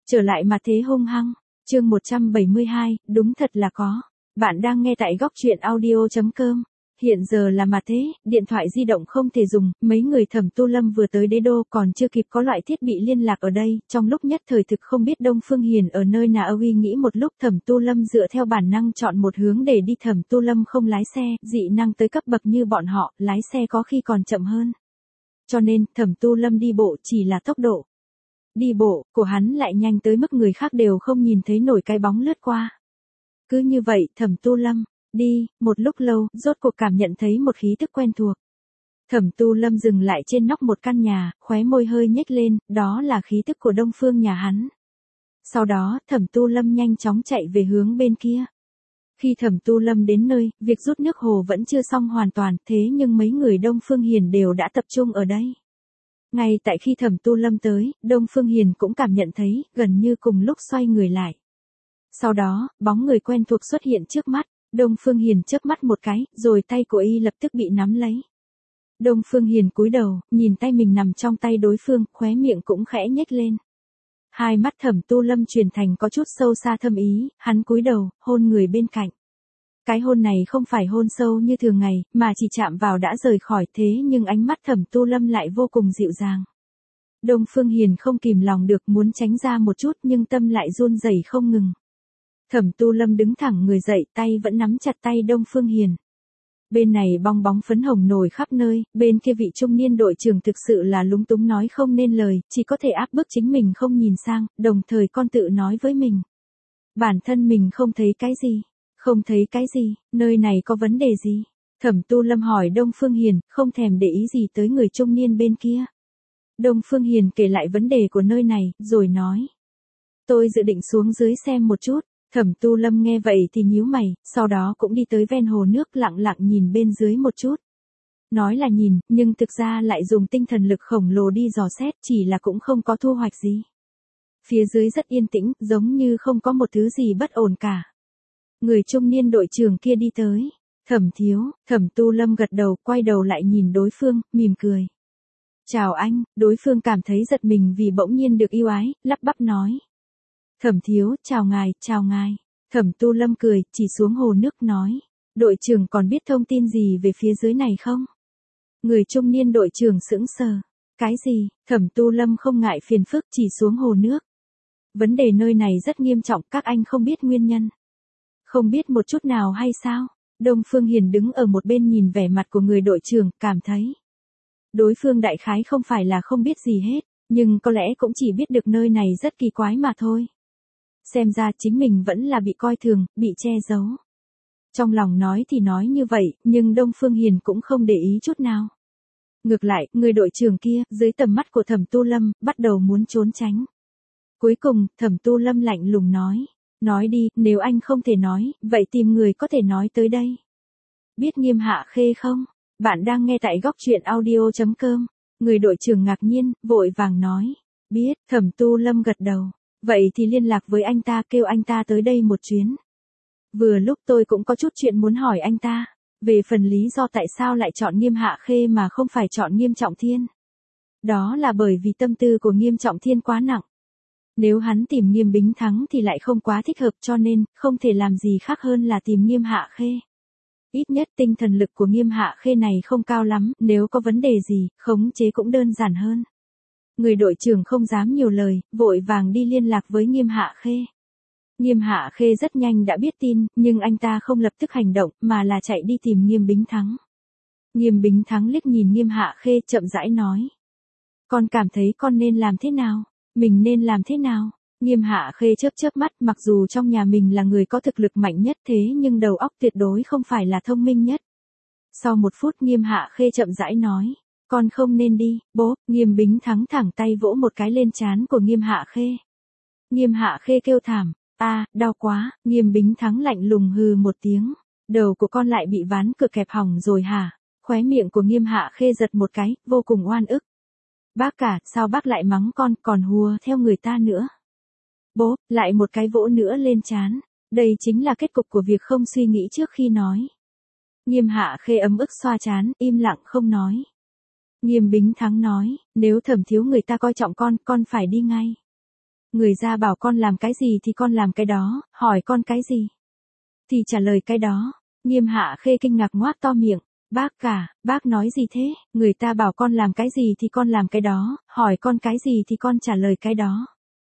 Trở lại mà thế hung hăng. Chương 172, đúng thật là có. Bạn đang nghe tại góc truyện audio.com. Hiện giờ là mà thế, điện thoại di động không thể dùng, mấy người Thẩm Tu Lâm vừa tới đế đô còn chưa kịp có loại thiết bị liên lạc ở đây, trong lúc nhất thời thực không biết Đông Phương Hiền ở nơi nào. Uy nghĩ một lúc, Thẩm Tu Lâm dựa theo bản năng chọn một hướng để đi. Thẩm Tu Lâm không lái xe, dị năng tới cấp bậc như bọn họ, lái xe có khi còn chậm hơn. Cho nên, Thẩm Tu Lâm đi bộ chỉ là tốc độ. Đi bộ, của hắn lại nhanh tới mức người khác đều không nhìn thấy nổi cái bóng lướt qua. Cứ như vậy, Thẩm Tu Lâm, đi, một lúc lâu, rốt cuộc cảm nhận thấy một khí tức quen thuộc. Thẩm Tu Lâm dừng lại trên nóc một căn nhà, khóe môi hơi nhếch lên, đó là khí tức của Đông Phương nhà hắn. Sau đó, Thẩm Tu Lâm nhanh chóng chạy về hướng bên kia. Khi Thẩm Tu Lâm đến nơi, việc rút nước hồ vẫn chưa xong hoàn toàn, thế nhưng mấy người Đông Phương Hiền đều đã tập trung ở đây. Ngay tại khi Thẩm Tu Lâm tới, Đông Phương Hiền cũng cảm nhận thấy, gần như cùng lúc xoay người lại. Sau đó, bóng người quen thuộc xuất hiện trước mắt, Đông Phương Hiền chớp mắt một cái, rồi tay của y lập tức bị nắm lấy. Đông Phương Hiền cúi đầu, nhìn tay mình nằm trong tay đối phương, khóe miệng cũng khẽ nhếch lên. Hai mắt Thẩm Tu Lâm chuyển thành có chút sâu xa thâm ý, hắn cúi đầu, hôn người bên cạnh. Cái hôn này không phải hôn sâu như thường ngày, mà chỉ chạm vào đã rời khỏi, thế nhưng ánh mắt Thẩm Tu Lâm lại vô cùng dịu dàng. Đông Phương Hiền không kìm lòng được muốn tránh ra một chút nhưng tâm lại run rẩy không ngừng. Thẩm Tu Lâm đứng thẳng người dậy, tay vẫn nắm chặt tay Đông Phương Hiền. Bên này bong bóng phấn hồng nổi khắp nơi, bên kia vị trung niên đội trưởng thực sự là lúng túng nói không nên lời, chỉ có thể áp bức chính mình không nhìn sang, đồng thời con tự nói với mình. Bản thân mình không thấy cái gì. Không thấy cái gì, nơi này có vấn đề gì? Thẩm Tu Lâm hỏi Đông Phương Hiền, không thèm để ý gì tới người trung niên bên kia. Đông Phương Hiền kể lại vấn đề của nơi này, rồi nói. Tôi dự định xuống dưới xem một chút. Thẩm Tu Lâm nghe vậy thì nhíu mày, sau đó cũng đi tới ven hồ nước lặng lặng nhìn bên dưới một chút. Nói là nhìn, nhưng thực ra lại dùng tinh thần lực khổng lồ đi dò xét, chỉ là cũng không có thu hoạch gì. Phía dưới rất yên tĩnh, giống như không có một thứ gì bất ổn cả. Người trung niên đội trưởng kia đi tới. Thẩm thiếu, Thẩm Tu Lâm gật đầu, quay đầu lại nhìn đối phương, mỉm cười. Chào anh, đối phương cảm thấy giật mình vì bỗng nhiên được yêu ái, lắp bắp nói. Thẩm thiếu, chào ngài, chào ngài. Thẩm Tu Lâm cười, chỉ xuống hồ nước nói. Đội trưởng còn biết thông tin gì về phía dưới này không? Người trung niên đội trưởng sững sờ. Cái gì? Thẩm Tu Lâm không ngại phiền phức, chỉ xuống hồ nước. Vấn đề nơi này rất nghiêm trọng, các anh không biết nguyên nhân. Không biết một chút nào hay sao? Đông Phương Hiền đứng ở một bên nhìn vẻ mặt của người đội trưởng, cảm thấy. Đối phương đại khái không phải là không biết gì hết, nhưng có lẽ cũng chỉ biết được nơi này rất kỳ quái mà thôi. Xem ra chính mình vẫn là bị coi thường, bị che giấu. Trong lòng nói thì nói như vậy, nhưng Đông Phương Hiền cũng không để ý chút nào. Ngược lại, người đội trưởng kia, dưới tầm mắt của Thẩm Tu Lâm, bắt đầu muốn trốn tránh. Cuối cùng, Thẩm Tu Lâm lạnh lùng nói. Nói đi, nếu anh không thể nói, vậy tìm người có thể nói tới đây. Biết Nghiêm Hạ Khê không? Bạn đang nghe tại góc truyện audio.com. Người đội trưởng ngạc nhiên, vội vàng nói. Biết, Thẩm Tu Lâm gật đầu. Vậy thì liên lạc với anh ta, kêu anh ta tới đây một chuyến. Vừa lúc tôi cũng có chút chuyện muốn hỏi anh ta. Về phần lý do tại sao lại chọn Nghiêm Hạ Khê mà không phải chọn Nghiêm Trọng Thiên. Đó là bởi vì tâm tư của Nghiêm Trọng Thiên quá nặng. Nếu hắn tìm Nghiêm Bính Thắng thì lại không quá thích hợp, cho nên, không thể làm gì khác hơn là tìm Nghiêm Hạ Khê. Ít nhất tinh thần lực của Nghiêm Hạ Khê này không cao lắm, nếu có vấn đề gì, khống chế cũng đơn giản hơn. Người đội trưởng không dám nhiều lời, vội vàng đi liên lạc với Nghiêm Hạ Khê. Nghiêm Hạ Khê rất nhanh đã biết tin, nhưng anh ta không lập tức hành động, mà là chạy đi tìm Nghiêm Bính Thắng. Nghiêm Bính Thắng liếc nhìn Nghiêm Hạ Khê, chậm rãi nói. Con cảm thấy con nên làm thế nào? Mình nên làm thế nào? Nghiêm Hạ Khê chớp chớp mắt, mặc dù trong nhà mình là người có thực lực mạnh nhất thế nhưng đầu óc tuyệt đối không phải là thông minh nhất. Sau một phút Nghiêm Hạ Khê chậm rãi nói. Con không nên đi, bố. Nghiêm Bính Thắng thẳng tay vỗ một cái lên trán của Nghiêm Hạ Khê. Nghiêm Hạ Khê kêu thảm. Đau quá. Nghiêm Bính Thắng lạnh lùng hừ một tiếng. Đầu của con lại bị ván cửa kẹp hỏng rồi hả? Khóe miệng của Nghiêm Hạ Khê giật một cái, vô cùng oan ức. Bác cả, sao bác lại mắng con, còn hùa theo người ta nữa? Bố, lại một cái vỗ nữa lên trán. Đây chính là kết cục của việc không suy nghĩ trước khi nói. Nghiêm Hạ Khê ấm ức xoa trán, im lặng không nói. Nghiêm Bính Thắng nói, nếu Thẩm thiếu người ta coi trọng con phải đi ngay. Người ra bảo con làm cái gì thì con làm cái đó, hỏi con cái gì thì trả lời cái đó. Nghiêm Hạ Khê kinh ngạc ngoác to miệng. Bác cả, bác nói gì thế? Người ta bảo con làm cái gì thì con làm cái đó, hỏi con cái gì thì con trả lời cái đó.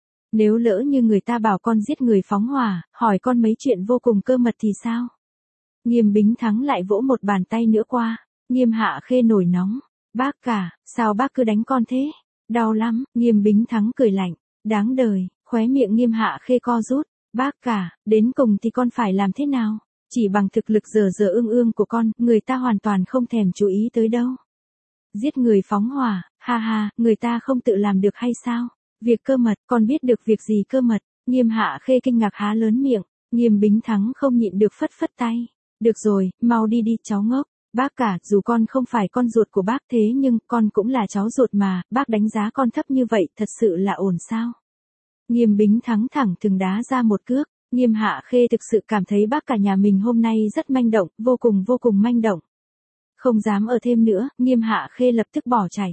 Nếu lỡ như người ta bảo con giết người phóng hỏa, hỏi con mấy chuyện vô cùng cơ mật thì sao? Nghiêm Bính Thắng lại vỗ một bàn tay nữa qua. Nghiêm Hạ Khê nổi nóng. Bác cả, sao bác cứ đánh con thế? Đau lắm, Nghiêm Bính Thắng cười lạnh. Đáng đời, khóe miệng Nghiêm Hạ Khê co rút. Bác cả, đến cùng thì con phải làm thế nào? Chỉ bằng thực lực dở dở ương ương của con, người ta hoàn toàn không thèm chú ý tới đâu. Giết người phóng hỏa, ha ha, người ta không tự làm được hay sao? Việc cơ mật, con biết được việc gì cơ mật? Nghiêm Hạ Khê kinh ngạc há lớn miệng. Nghiêm Bính Thắng không nhịn được phất phất tay. Được rồi, mau đi đi cháu ngốc. Bác cả, dù con không phải con ruột của bác thế nhưng con cũng là cháu ruột mà, bác đánh giá con thấp như vậy thật sự là ổn sao? Nghiêm Bính Thắng thẳng thừng đá ra một cước. Nghiêm Hạ Khê thực sự cảm thấy bác cả nhà mình hôm nay rất manh động, vô cùng manh động. Không dám ở thêm nữa, Nghiêm Hạ Khê lập tức bỏ chạy.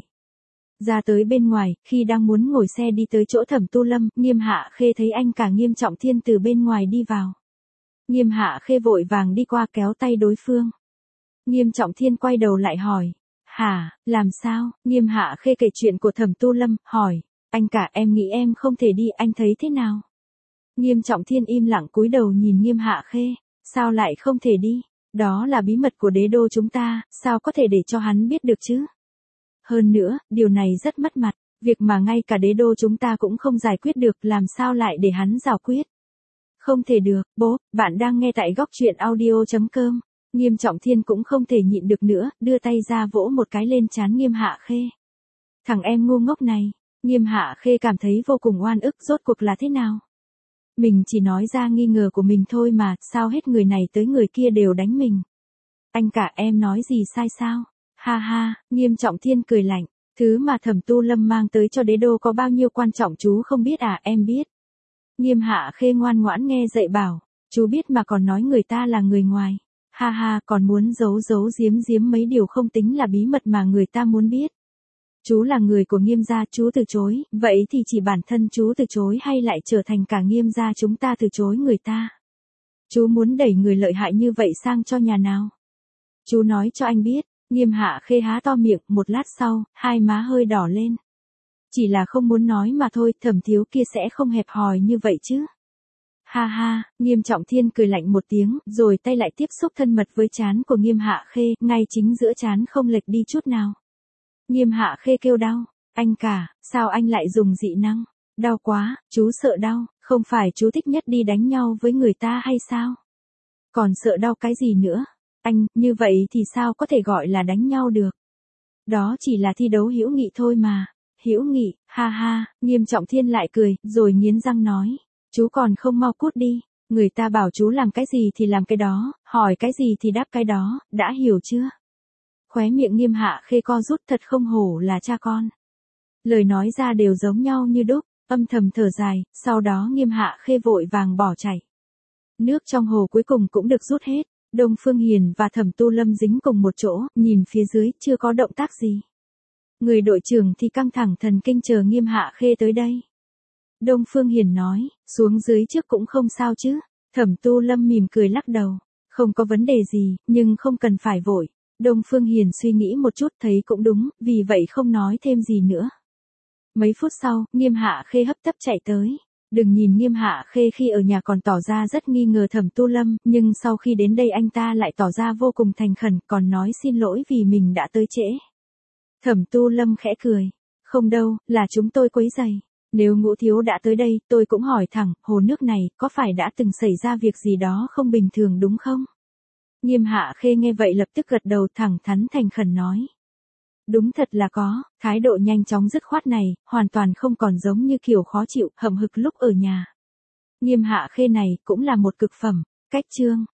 Ra tới bên ngoài, khi đang muốn ngồi xe đi tới chỗ Thẩm Tu Lâm, Nghiêm Hạ Khê thấy anh cả Nghiêm Trọng Thiên từ bên ngoài đi vào. Nghiêm Hạ Khê vội vàng đi qua kéo tay đối phương. Nghiêm Trọng Thiên quay đầu lại hỏi. Hả, làm sao? Nghiêm Hạ Khê kể chuyện của Thẩm Tu Lâm, hỏi. Anh cả em nghĩ em không thể đi, anh thấy thế nào? Nghiêm Trọng Thiên im lặng cúi đầu nhìn Nghiêm Hạ Khê. Sao lại không thể đi? Đó là bí mật của đế đô chúng ta, sao có thể để cho hắn biết được chứ? Hơn nữa, điều này rất mất mặt, việc mà ngay cả đế đô chúng ta cũng không giải quyết được, làm sao lại để hắn giải quyết? Không thể được, bố, bạn đang nghe tại góc truyện audio.com. Nghiêm Trọng Thiên cũng không thể nhịn được nữa, đưa tay ra vỗ một cái lên trán Nghiêm Hạ Khê. Thằng em ngu ngốc này, Nghiêm Hạ Khê cảm thấy vô cùng oan ức, rốt cuộc là thế nào? Mình chỉ nói ra nghi ngờ của mình thôi mà, sao hết người này tới người kia đều đánh mình? Anh cả em nói gì sai sao? Ha ha, Nghiêm Trọng Thiên cười lạnh. Thứ mà Thẩm Tu Lâm mang tới cho đế đô có bao nhiêu quan trọng chú không biết à? Em biết. Nghiêm Hạ Khê ngoan ngoãn nghe dạy bảo. Chú biết mà còn nói người ta là người ngoài. Ha ha, còn muốn giấu giấu giếm giếm mấy điều không tính là bí mật mà người ta muốn biết. Chú là người của Nghiêm gia, chú từ chối, vậy thì chỉ bản thân chú từ chối hay lại trở thành cả Nghiêm gia chúng ta từ chối người ta? Chú muốn đẩy người lợi hại như vậy sang cho nhà nào? Chú nói cho anh biết. Nghiêm Hạ Khê há to miệng, một lát sau, hai má hơi đỏ lên. Chỉ là không muốn nói mà thôi, Thẩm thiếu kia sẽ không hẹp hòi như vậy chứ. Ha ha, Nghiêm Trọng Thiên cười lạnh một tiếng, rồi tay lại tiếp xúc thân mật với trán của Nghiêm Hạ Khê, ngay chính giữa trán không lệch đi chút nào. Nghiêm Hạ Khê kêu đau. Anh cả, sao anh lại dùng dị năng? Đau quá, chú sợ đau, không phải chú thích nhất đi đánh nhau với người ta hay sao? Còn sợ đau cái gì nữa? Anh, như vậy thì sao có thể gọi là đánh nhau được? Đó chỉ là thi đấu hữu nghị thôi mà. Hữu nghị, ha ha, Nghiêm Trọng Thiên lại cười, rồi nghiến răng nói. Chú còn không mau cút đi, người ta bảo chú làm cái gì thì làm cái đó, hỏi cái gì thì đáp cái đó, đã hiểu chưa? Khóe miệng Nghiêm Hạ Khê co rút, thật không hổ là cha con. Lời nói ra đều giống nhau như đúc, âm thầm thở dài, sau đó Nghiêm Hạ Khê vội vàng bỏ chạy. Nước trong hồ cuối cùng cũng được rút hết. Đông Phương Hiền và Thẩm Tu Lâm dính cùng một chỗ, nhìn phía dưới, chưa có động tác gì. Người đội trưởng thì căng thẳng thần kinh chờ Nghiêm Hạ Khê tới đây. Đông Phương Hiền nói, xuống dưới trước cũng không sao chứ. Thẩm Tu Lâm mỉm cười lắc đầu. Không có vấn đề gì, nhưng không cần phải vội. Đông Phương Hiền suy nghĩ một chút thấy cũng đúng, vì vậy không nói thêm gì nữa. Mấy phút sau, Nghiêm Hạ Khê hấp tấp chạy tới. Đừng nhìn Nghiêm Hạ Khê khi ở nhà còn tỏ ra rất nghi ngờ Thẩm Tu Lâm, nhưng sau khi đến đây anh ta lại tỏ ra vô cùng thành khẩn, còn nói xin lỗi vì mình đã tới trễ. Thẩm Tu Lâm khẽ cười. Không đâu, là chúng tôi quấy rầy. Nếu Ngũ thiếu đã tới đây, tôi cũng hỏi thẳng, hồ nước này, có phải đã từng xảy ra việc gì đó không bình thường đúng không? Nghiêm Hạ Khê nghe vậy lập tức gật đầu, thẳng thắn thành khẩn nói. Đúng thật là có, thái độ nhanh chóng dứt khoát này, hoàn toàn không còn giống như kiểu khó chịu, hậm hực lúc ở nhà. Nghiêm Hạ Khê này cũng là một cực phẩm. Cách chương